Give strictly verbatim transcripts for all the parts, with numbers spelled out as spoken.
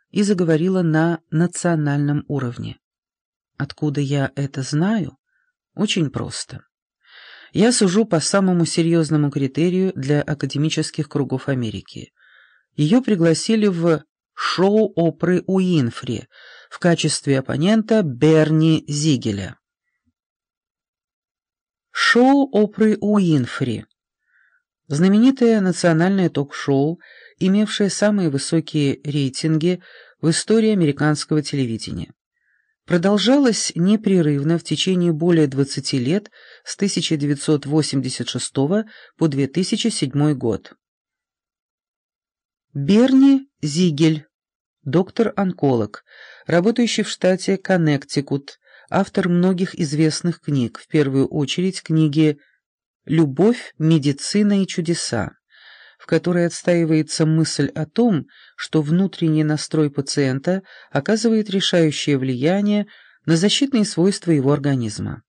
и заговорила на национальном уровне. Откуда я это знаю? Очень просто. Я сужу по самому серьезному критерию для академических кругов Америки. Ее пригласили в шоу Опры Уинфри в качестве оппонента Берни Зигеля. Шоу Опры Уинфри – знаменитое национальное ток-шоу, имевшее самые высокие рейтинги в истории американского телевидения. Продолжалось непрерывно в течение более двадцати лет с тысяча девятьсот восемьдесят шестого по две тысячи седьмой год. Берни Зигель, доктор-онколог, работающий в штате Коннектикут, автор многих известных книг, в первую очередь книги «Любовь, медицина и чудеса», в которой отстаивается мысль о том, что внутренний настрой пациента оказывает решающее влияние на защитные свойства его организма.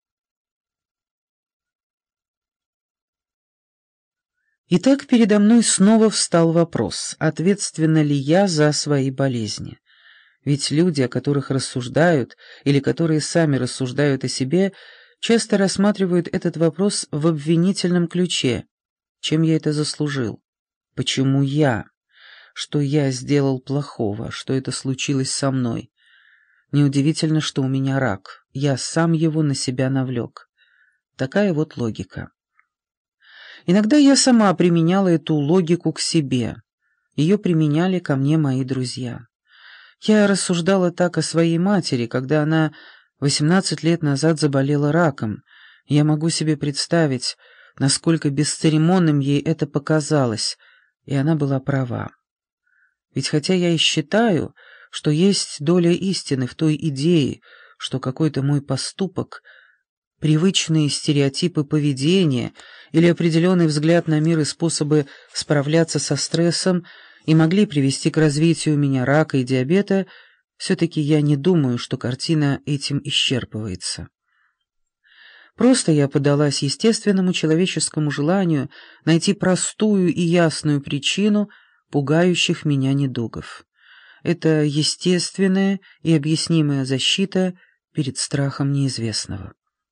Итак, передо мной снова встал вопрос, ответственна ли я за свои болезни. Ведь люди, о которых рассуждают, или которые сами рассуждают о себе, часто рассматривают этот вопрос в обвинительном ключе. Чем я это заслужил? Почему я? Что я сделал плохого? Что это случилось со мной? Неудивительно, что у меня рак. Я сам его на себя навлек. Такая вот логика. Иногда я сама применяла эту логику к себе. Ее применяли ко мне мои друзья. Я рассуждала так о своей матери, когда она восемнадцать лет назад заболела раком. Я могу себе представить, насколько бесцеремонным ей это показалось, и она была права. Ведь хотя я и считаю, что есть доля истины в той идее, что какой-то мой поступок, привычные стереотипы поведения или определенный взгляд на мир и способы справляться со стрессом и могли привести к развитию у меня рака и диабета, все-таки я не думаю, что картина этим исчерпывается. Просто я поддалась естественному человеческому желанию найти простую и ясную причину пугающих меня недугов. Это естественная и объяснимая защита перед страхом неизвестного.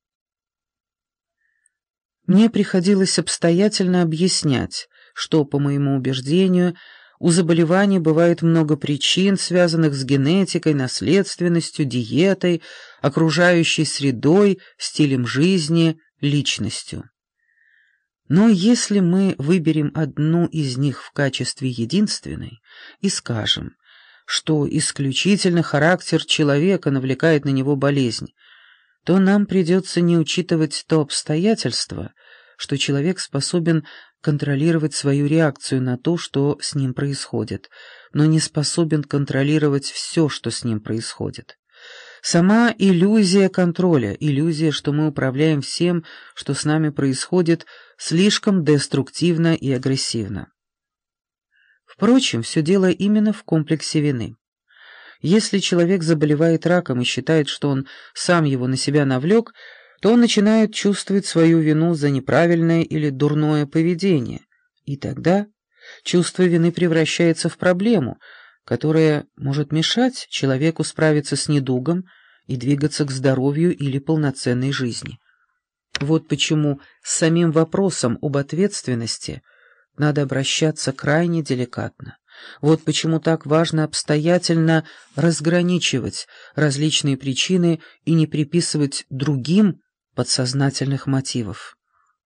Мне приходилось обстоятельно объяснять, что, по моему убеждению, у заболеваний бывает много причин, связанных с генетикой, наследственностью, диетой, окружающей средой, стилем жизни, личностью. Но если мы выберем одну из них в качестве единственной и скажем, что исключительно характер человека навлекает на него болезнь, то нам придется не учитывать то обстоятельство, что человек способен контролировать свою реакцию на то, что с ним происходит, но не способен контролировать все, что с ним происходит. Сама иллюзия контроля, иллюзия, что мы управляем всем, что с нами происходит, слишком деструктивна и агрессивна. Впрочем, все дело именно в комплексе вины. Если человек заболевает раком и считает, что он сам его на себя навлек, то он начинает чувствовать свою вину за неправильное или дурное поведение, и тогда чувство вины превращается в проблему, которая может мешать человеку справиться с недугом и двигаться к здоровью или полноценной жизни. Вот почему с самим вопросом об ответственности надо обращаться крайне деликатно. Вот почему так важно обстоятельно разграничивать различные причины и не приписывать другим подсознательных мотивов.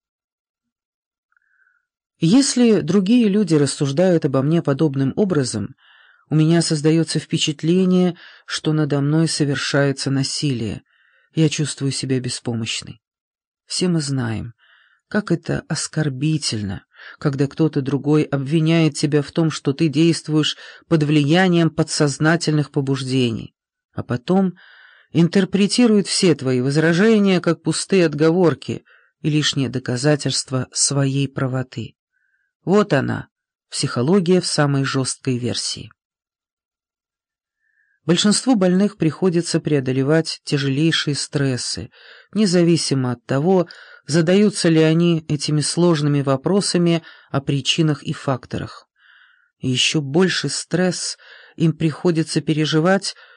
Если другие люди рассуждают обо мне подобным образом, у меня создается впечатление, что надо мной совершается насилие. Я чувствую себя беспомощной. Все мы знаем, как это оскорбительно, когда кто-то другой обвиняет тебя в том, что ты действуешь под влиянием подсознательных побуждений, а потом интерпретирует все твои возражения как пустые отговорки и лишнее доказательство своей правоты. Вот она, психология в самой жесткой версии. Большинству больных приходится преодолевать тяжелейшие стрессы, независимо от того, задаются ли они этими сложными вопросами о причинах и факторах. И еще больше стресс им приходится переживать